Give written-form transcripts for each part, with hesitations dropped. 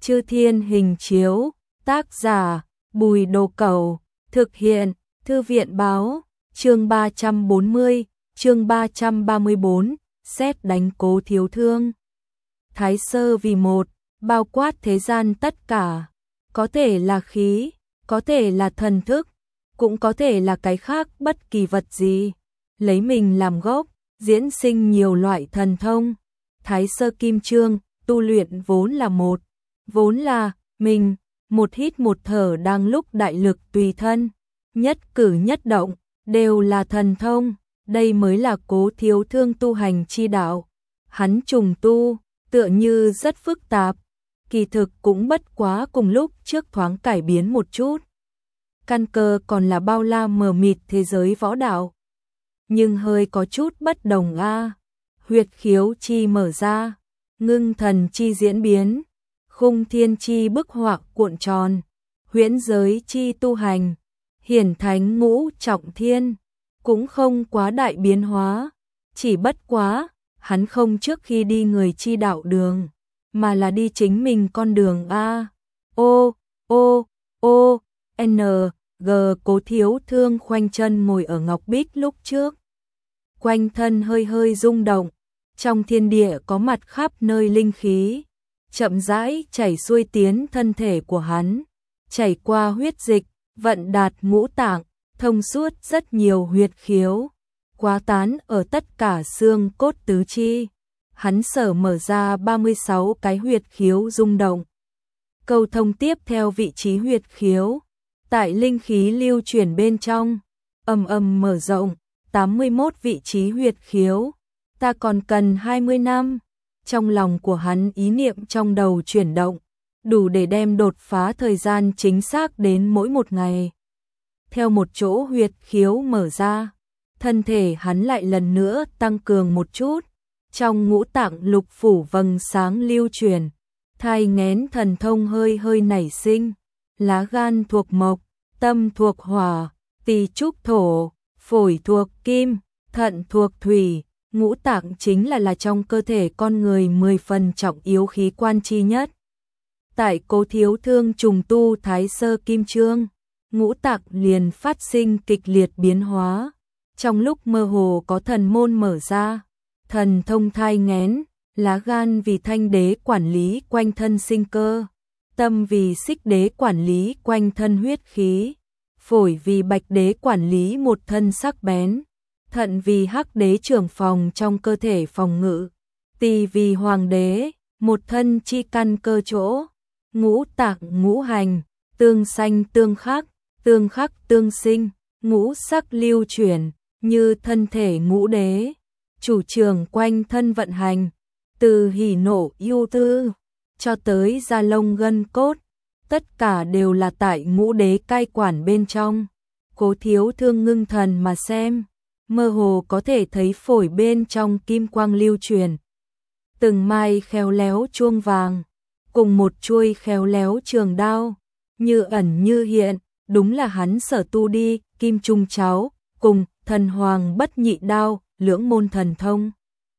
Chư Thiên Hình Chiếu, tác giả Bùi Đồ Cẩu, thực hiện Thư viện báo, chương 340, chương 334, sét đánh Cố Thiếu Thương. Thái Sơ vì một, bao quát thế gian tất cả, có thể là khí, có thể là thần thức, cũng có thể là cái khác bất kỳ vật gì, lấy mình làm gốc, diễn sinh nhiều loại thần thông. Thái Sơ Kim Chương, tu luyện vốn là mình, một hít một thở đang lúc đại lực tùy thân, nhất cử nhất động, đều là thần thông, đây mới là Cố Thiếu Thương tu hành chi đạo. Hắn trùng tu, tựa như rất phức tạp, kỳ thực cũng bất quá cùng lúc trước thoáng cải biến một chút. Căn cơ còn là bao la mờ mịt thế giới võ đạo, nhưng hơi có chút bất đồng a. Huyệt khiếu chi mở ra, ngưng thần chi diễn biến, khung thiên chi bức họa cuộn tròn, huyễn giới chi tu hành, hiển thánh ngũ trọng thiên, cũng không quá đại biến hóa, chỉ bất quá, hắn không trước khi đi người chi đạo đường, mà là đi chính mình con đường a. N G. Cố Thiếu Thương khoanh chân ngồi ở ngọc bích lúc trước, quanh thân hơi hơi rung động, trong thiên địa có mặt khắp nơi linh khí, chậm rãi chảy xuôi tiến thân thể của hắn, chảy qua huyết dịch, vận đạt ngũ tạng, thông suốt rất nhiều huyệt khiếu, quá tán ở tất cả xương cốt tứ chi. Hắn sở mở ra 36 cái huyệt khiếu rung động, câu thông tiếp theo vị trí huyệt khiếu, tại linh khí lưu chuyển bên trong, ầm ầm mở rộng, 81 vị trí huyệt khiếu, ta còn cần 20 năm. Trong lòng của hắn ý niệm trong đầu chuyển động, đủ để đem đột phá thời gian chính xác đến mỗi một ngày. Theo một chỗ huyệt khiếu mở ra, thân thể hắn lại lần nữa tăng cường một chút, trong ngũ tạng lục phủ vầng sáng lưu chuyển, thai nghén thần thông hơi hơi nảy sinh, lá gan thuộc mộc, tâm thuộc hỏa, tỳ trúc thổ, phổi thuộc kim, thận thuộc thủy. Ngũ tạng chính là trong cơ thể con người 10 phần trọng yếu khí quan chi nhất. Tại Cố Thiếu Thương trùng tu Thái Sơ Kim Chương, ngũ tạng liền phát sinh kịch liệt biến hóa. Trong lúc mơ hồ có thần môn mở ra, thần thông thai nghén, lá gan vì thanh đế quản lý quanh thân sinh cơ, tâm vì xích đế quản lý quanh thân huyết khí, phổi vì bạch đế quản lý một thân sắc bén, thận vì hắc đế trưởng phòng trong cơ thể phòng ngự, tỳ vì hoàng đế, một thân chi căn cơ chỗ, ngũ tạng ngũ hành, tương sanh tương khắc tương sinh, ngũ sắc lưu chuyển, như thân thể ngũ đế, chủ trường quanh thân vận hành, từ hỉ nộ ưu tư, cho tới da lông gân cốt, tất cả đều là tại ngũ đế cai quản bên trong. Cố Thiếu Thương ngưng thần mà xem, mơ hồ có thể thấy phổi bên trong kim quang lưu truyền, từng mai khéo léo chuông vàng, cùng một chuôi khéo léo trường đao, như ẩn như hiện, đúng là hắn sở tu đi, kim trung cháo, cùng thần hoàng bất nhị đao, lưỡng môn thần thông.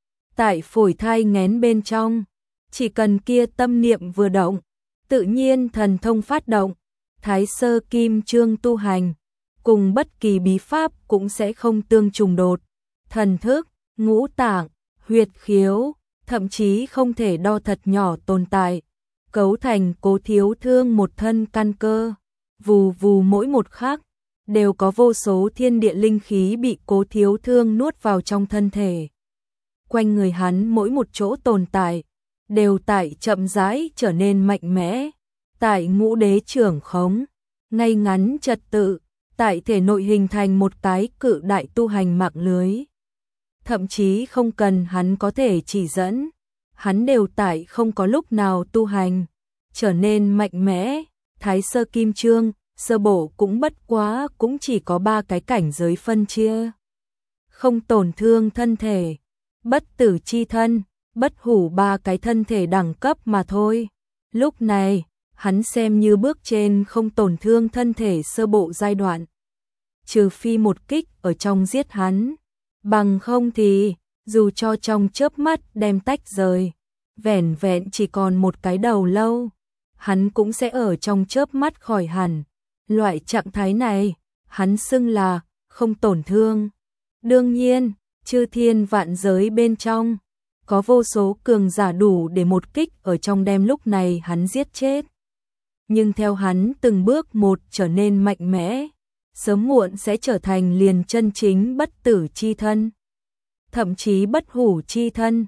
Tại phổi thai nghén bên trong, chỉ cần kia tâm niệm vừa động, tự nhiên thần thông phát động, Thái Sơ Kim Chương tu hành, cùng bất kỳ bí pháp cũng sẽ không tương trùng đột, thần thức, ngũ tạng, huyệt khiếu, thậm chí không thể đo thật nhỏ tồn tại, cấu thành Cố Thiếu Thương một thân căn cơ, vù vù mỗi một khắc, đều có vô số thiên địa linh khí bị Cố Thiếu Thương nuốt vào trong thân thể. Quanh người hắn mỗi một chỗ tồn tại, đều tại chậm rãi trở nên mạnh mẽ, tại ngũ đế trưởng khống, ngay ngắn trật tự, tại thể nội hình thành một cái cự đại tu hành mạng lưới. Thậm chí không cần hắn có thể chỉ dẫn, hắn đều tại không có lúc nào tu hành, trở nên mạnh mẽ. Thái Sơ Kim Chương, sơ bộ cũng bất quá cũng chỉ có 3 cái cảnh giới phân chia. Không tổn thương thân thể, bất tử chi thân, bất hủ 3 cái thân thể đẳng cấp mà thôi. Lúc này, hắn xem như bước trên không tổn thương thân thể sơ bộ giai đoạn. Trừ phi một kích ở trong giết hắn, bằng không thì, dù cho trong chớp mắt đem tách rời, vẻn vẹn chỉ còn một cái đầu lâu, hắn cũng sẽ ở trong chớp mắt khỏi hẳn. Loại trạng thái này, hắn xưng là không tổn thương. Đương nhiên, chư thiên vạn giới bên trong, có vô số cường giả đủ để một kích ở trong đem lúc này hắn giết chết. Nhưng theo hắn từng bước một trở nên mạnh mẽ, sớm muộn sẽ trở thành liền chân chính bất tử chi thân. Thậm chí bất hủ chi thân.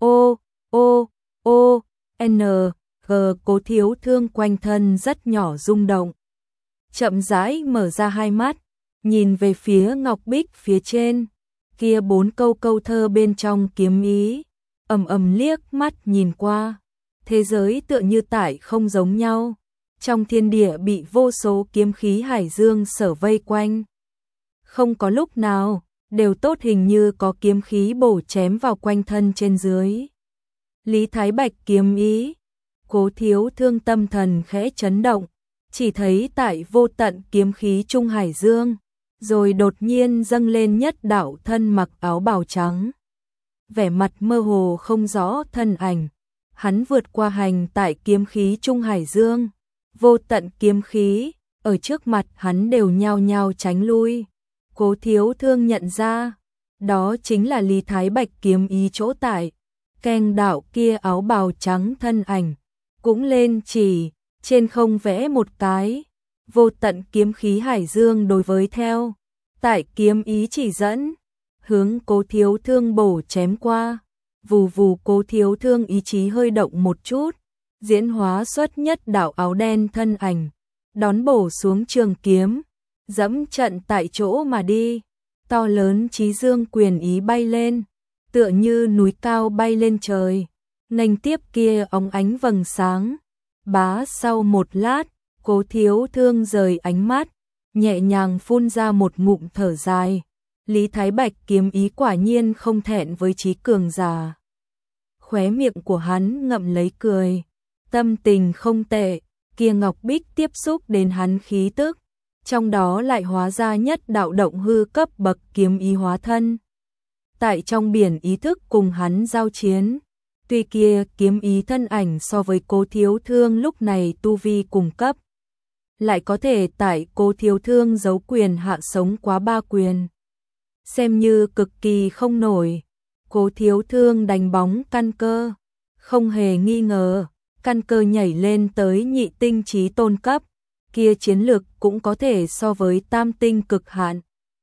Cố Thiếu Thương quanh thân rất nhỏ rung động. Chậm rãi mở ra hai mắt, nhìn về phía ngọc bích phía trên, kia 4 câu thơ bên trong kiếm ý, ầm liếc mắt nhìn qua. Thế giới tựa như tại không giống nhau, trong thiên địa bị vô số kiếm khí hải dương sở vây quanh. Không có lúc nào, đều tốt hình như có kiếm khí bổ chém vào quanh thân trên dưới. Lý Thái Bạch kiếm ý, Cố Thiếu Thương tâm thần khẽ chấn động, chỉ thấy tại vô tận kiếm khí trung hải dương, rồi đột nhiên dâng lên nhất đạo thân mặc áo bào trắng. Vẻ mặt mơ hồ không rõ thân ảnh, hắn vượt qua hành tại kiếm khí trung hải dương, vô tận kiếm khí, ở trước mặt hắn đều nhao nhao tránh lui. Cố Thiếu Thương nhận ra, đó chính là Lý Thái Bạch kiếm ý chỗ tại, keng đạo kia áo bào trắng thân ảnh, cũng lên chỉ, trên không vẽ một cái, vô tận kiếm khí hải dương đối với theo, tại kiếm ý chỉ dẫn, hướng Cố Thiếu Thương bổ chém qua. Vù vù, Cố Thiếu Thương ý chí hơi động một chút, diễn hóa xuất nhất đạo áo đen thân ảnh, đón bổ xuống trường kiếm, dẫm trận tại chỗ mà đi. To lớn chí dương quyền ý bay lên, tựa như núi cao bay lên trời, nghênh tiếp kia óng ánh vầng sáng. Bá, sau một lát, Cố Thiếu Thương rời ánh mắt, nhẹ nhàng phun ra một ngụm thở dài. Lý Thái Bạch kiếm ý quả nhiên không thẹn với trí cường giả. Khóe miệng của hắn ngậm lấy cười, tâm tình không tệ, kia ngọc bích tiếp xúc đến hắn khí tức, trong đó lại hóa ra nhất đạo động hư cấp bậc kiếm ý hóa thân. Tại trong biển ý thức cùng hắn giao chiến, tuy kia kiếm ý thân ảnh so với Cố Thiếu Thương lúc này tu vi cùng cấp, lại có thể tại Cố Thiếu Thương giấu quyền hạ sống quá 3 quyền, xem như cực kỳ không nổi. Cố Thiếu Thương đánh bóng căn cơ, không hề nghi ngờ, căn cơ nhảy lên tới nhị tinh chí tôn cấp, kia chiến lực cũng có thể so với tam tinh cực hạn.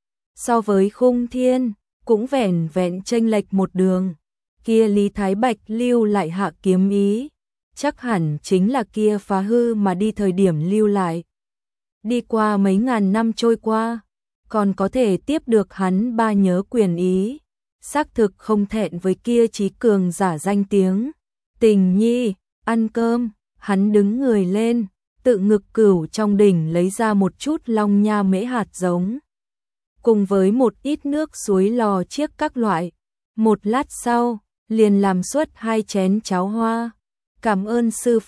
So với Khung Thiên, cũng vẻn vẹn chênh lệch một đường. Kia Lý Thái Bạch lưu lại hạ kiếm ý, chắc hẳn chính là kia phá hư mà đi thời điểm lưu lại. Đi qua mấy ngàn năm trôi qua, còn có thể tiếp được hắn 3 nhớ quyền ý, xác thực không thẹn với kia trí cường giả danh tiếng. Tình Nhi, ăn cơm. Hắn đứng người lên, tự ngực cửu trong đỉnh lấy ra một chút long nha mễ hạt giống, cùng với một ít nước suối lò chiếc các loại. Một lát sau, liền làm suốt 2 chén cháo hoa. Cảm ơn sư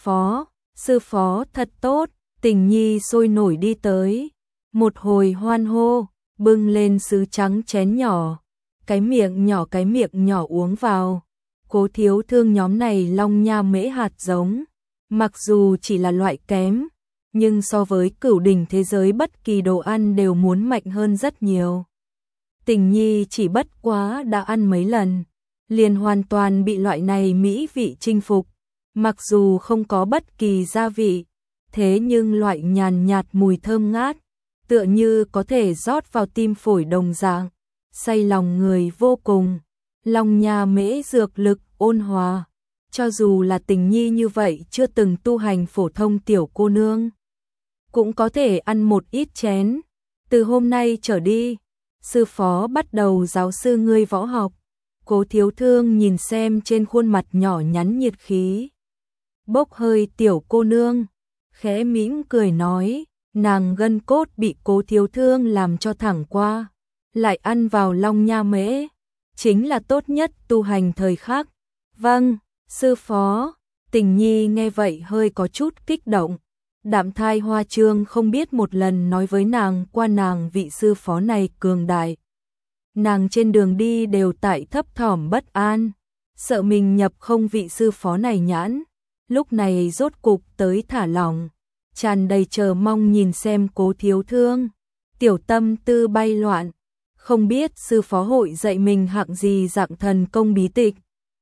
phó thật tốt. Tình Nhi sôi nổi đi tới, một hồi hoan hô, bưng lên sứ trắng chén nhỏ, cái miệng nhỏ uống vào. Cố Thiếu Thương nhóm này long nha mễ hạt giống, mặc dù chỉ là loại kém, nhưng so với cửu đỉnh thế giới bất kỳ đồ ăn đều muốn mạnh hơn rất nhiều. Tình Nhi chỉ bất quá đã ăn mấy lần, liền hoàn toàn bị loại này mỹ vị chinh phục, mặc dù không có bất kỳ gia vị, thế nhưng loại nhàn nhạt mùi thơm ngát, tựa như có thể rót vào tim phổi đồng dạng, say lòng người vô cùng. Long nha mễ dược lực ôn hòa, cho dù là Tình Nhi như vậy chưa từng tu hành phổ thông tiểu cô nương, cũng có thể ăn một ít chén. Từ hôm nay trở đi, sư phó bắt đầu giáo sư ngươi võ học. Cố Thiếu Thương nhìn xem trên khuôn mặt nhỏ nhắn nhiệt khí bốc hơi tiểu cô nương, khẽ mỉm cười nói, nàng gân cốt bị Cố Thiếu Thương làm cho thẳng qua, lại ăn vào long nha mễ, chính là tốt nhất tu hành thời khắc. Vâng, sư phó. Tình Nhi nghe vậy hơi có chút kích động. Đạm Thai Hoa Trương không biết một lần nói với nàng qua nàng vị sư phó này cường đại. Nàng trên đường đi đều tại thấp thỏm bất an, sợ mình nhập không vị sư phó này nhãn, lúc này rốt cục tới thả lỏng, tràn đầy chờ mong nhìn xem Cố Thiếu Thương. Tiểu tâm tư bay loạn, không biết sư phó hội dạy mình hạng gì dạng thần công bí tịch.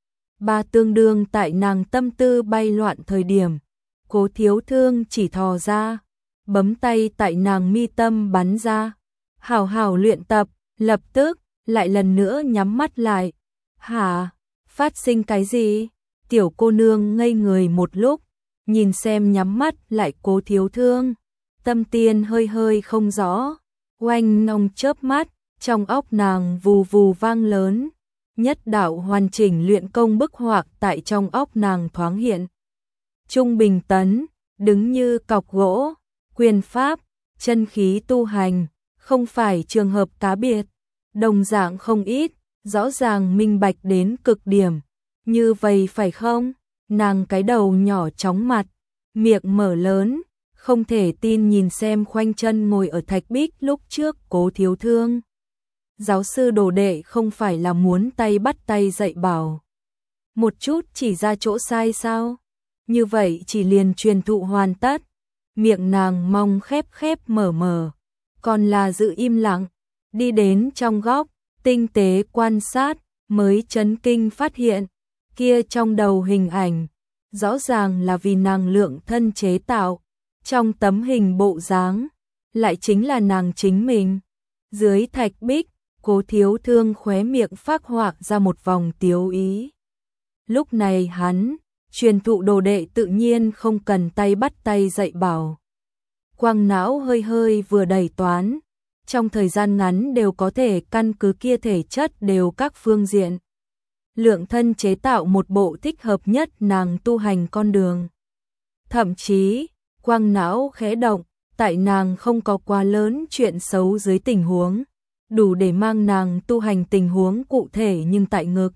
Ba tương đương tại nàng tâm tư bay loạn thời điểm, Cố Thiếu Thương chỉ thò ra, bấm tay tại nàng mi tâm bắn ra. Hảo hảo luyện tập, lập tức, lại lần nữa nhắm mắt lại. Hả? Phát sinh cái gì? Tiểu cô nương ngây người một lúc, nhìn xem nhắm mắt lại Cố Thiếu Thương. Tâm tiên hơi hơi không rõ, oanh nong chớp mắt, trong óc nàng vù vù vang lớn. Nhất đạo hoàn chỉnh luyện công bức họa tại trong óc nàng thoáng hiện. Trung bình tấn, đứng như cọc gỗ, quyền pháp, chân khí tu hành, không phải trường hợp cá biệt, đồng dạng không ít, rõ ràng minh bạch đến cực điểm. Như vậy phải không? Nàng cái đầu nhỏ chóng mặt, miệng mở lớn, không thể tin nhìn xem khoanh chân ngồi ở thạch bích lúc trước Cố Thiếu Thương. Giáo sư đồ đệ không phải là muốn tay bắt tay dạy bảo một chút chỉ ra chỗ sai sao? Như vậy chỉ liền truyền thụ hoàn tất. Miệng nàng mong khép khép mở mở, còn là giữ im lặng, đi đến trong góc, tinh tế quan sát, mới chấn kinh phát hiện, kia trong đầu hình ảnh, rõ ràng là vì nàng lượng thân chế tạo, trong tấm hình bộ dáng, lại chính là nàng chính mình. Dưới thạch bích, Cố Thiếu Thương khóe miệng phác họa ra một vòng tiếu ý. Lúc này hắn, truyền thụ đồ đệ tự nhiên không cần tay bắt tay dạy bảo. Quang não hơi hơi vừa đầy toán, trong thời gian ngắn đều có thể căn cứ kia thể chất đều các phương diện. Lượng thân chế tạo một bộ thích hợp nhất nàng tu hành con đường. Thậm chí, quang não khẽ động, tại nàng không có quá lớn chuyện xấu dưới tình huống, đủ để mang nàng tu hành tình huống cụ thể nhưng tại ngực.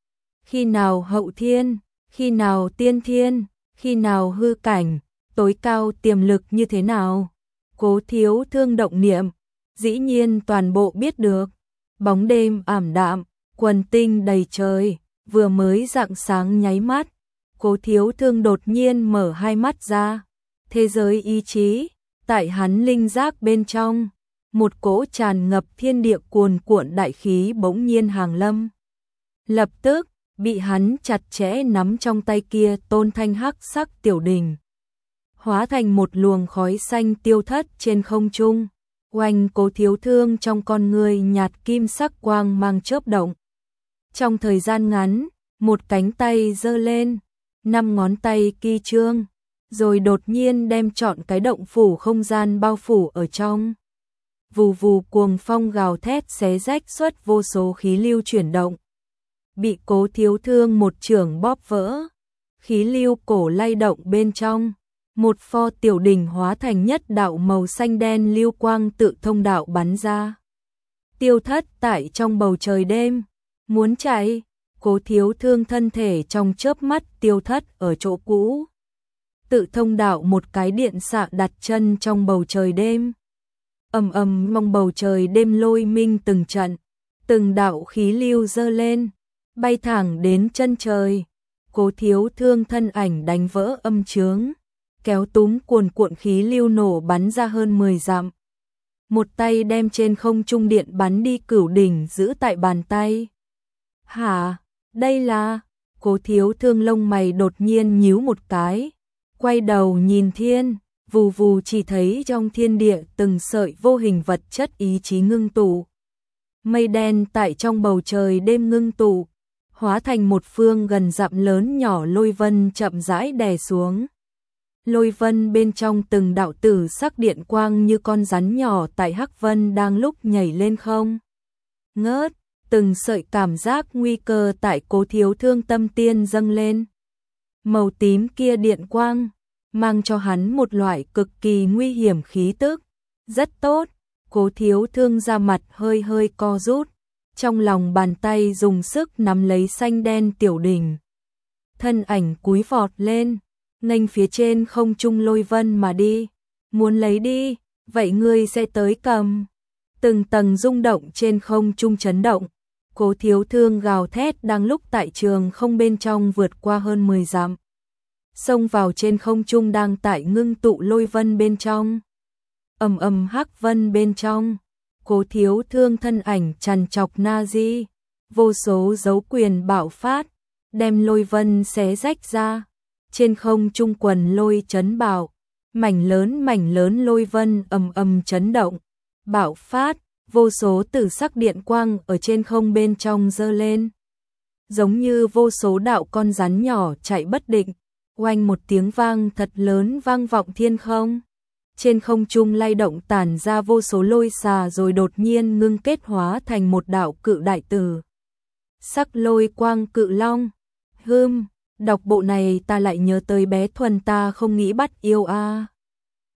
Khi nào hậu thiên, khi nào tiên thiên, khi nào hư cảnh, tối cao tiềm lực như thế nào. Cố Thiếu Thương động niệm, dĩ nhiên toàn bộ biết được. Bóng đêm ảm đạm, quần tinh đầy trời, vừa mới rạng sáng nháy mắt, Cố Thiếu Thương đột nhiên mở hai mắt ra. Thế giới ý chí, tại hắn linh giác bên trong, một cỗ tràn ngập thiên địa cuồn cuộn đại khí bỗng nhiên hàng lâm. Lập tức, bị hắn chặt chẽ nắm trong tay kia tôn thanh hắc sắc tiểu đình, hóa thành một luồng khói xanh tiêu thất trên không trung. Oanh, Cố Thiếu Thương trong con người nhạt kim sắc quang mang chớp động. Trong thời gian ngắn, một cánh tay giơ lên, 5 ngón tay ki trương, rồi đột nhiên đem trọn cái động phủ không gian bao phủ ở trong. Vù vù cuồng phong gào thét xé rách xuất vô số khí lưu chuyển động. Bị Cố Thiếu Thương một chưởng bóp vỡ, khí lưu cổ lay động bên trong, một pho tiểu đỉnh hóa thành nhất đạo màu xanh đen lưu quang tự thông đạo bắn ra. Tiêu thất tại trong bầu trời đêm, muốn chạy, Cố Thiếu Thương thân thể trong chớp mắt tiêu thất ở chỗ cũ. Tự thông đạo một cái điện xạ đặt chân trong bầu trời đêm. Ầm ầm mong bầu trời đêm lôi minh từng trận, từng đạo khí lưu dơ lên, bay thẳng đến chân trời. Cố Thiếu Thương thân ảnh đánh vỡ âm chướng, kéo túm cuồn cuộn khí lưu nổ bắn ra hơn 10 dặm. Một tay đem trên không trung điện bắn đi cửu đỉnh giữ tại bàn tay. Hả? Đây là... Cố Thiếu Thương lông mày đột nhiên nhíu một cái, quay đầu nhìn thiên, vù vù chỉ thấy trong thiên địa từng sợi vô hình vật chất ý chí ngưng tụ. Mây đen tại trong bầu trời đêm ngưng tụ, hóa thành một phương gần dặm lớn nhỏ lôi vân chậm rãi đè xuống. Lôi vân bên trong từng đạo tử sắc điện quang như con rắn nhỏ tại hắc vân đang lúc nhảy lên không ngớt, từng sợi cảm giác nguy cơ tại Cố Thiếu Thương tâm tiên dâng lên. Màu tím kia điện quang, mang cho hắn một loại cực kỳ nguy hiểm khí tức. Rất tốt, Cố Thiếu Thương ra mặt hơi hơi co rút, trong lòng bàn tay dùng sức nắm lấy xanh đen tiểu đỉnh. Thân ảnh cúi vọt lên, nghênh phía trên không trung lôi vân mà đi. Muốn lấy đi, vậy ngươi sẽ tới cầm. Từng tầng rung động trên không trung chấn động. Cố Thiếu Thương gào thét đang lúc tại trường không bên trong vượt qua hơn 10 dặm. xông vào trên không trung đang tại ngưng tụ lôi vân bên trong. Ầm ầm hắc vân bên trong, Cố Thiếu Thương thân ảnh trằn trọc na di, vô số dấu quyền bạo phát, đem lôi vân xé rách ra. Trên không trung quần lôi chấn bạo, mảnh lớn lôi vân ầm ầm chấn động, bạo phát, vô số tử sắc điện quang ở trên không bên trong giơ lên. Giống như vô số đạo con rắn nhỏ chạy bất định, oanh một tiếng vang thật lớn vang vọng thiên không. Trên không trung lay động tản ra vô số lôi xà rồi đột nhiên ngưng kết hóa thành một đạo cự đại tử. Sắc lôi quang cự long. Đọc bộ này ta lại nhớ tới bé Thuần ta không nghĩ bắt yêu a.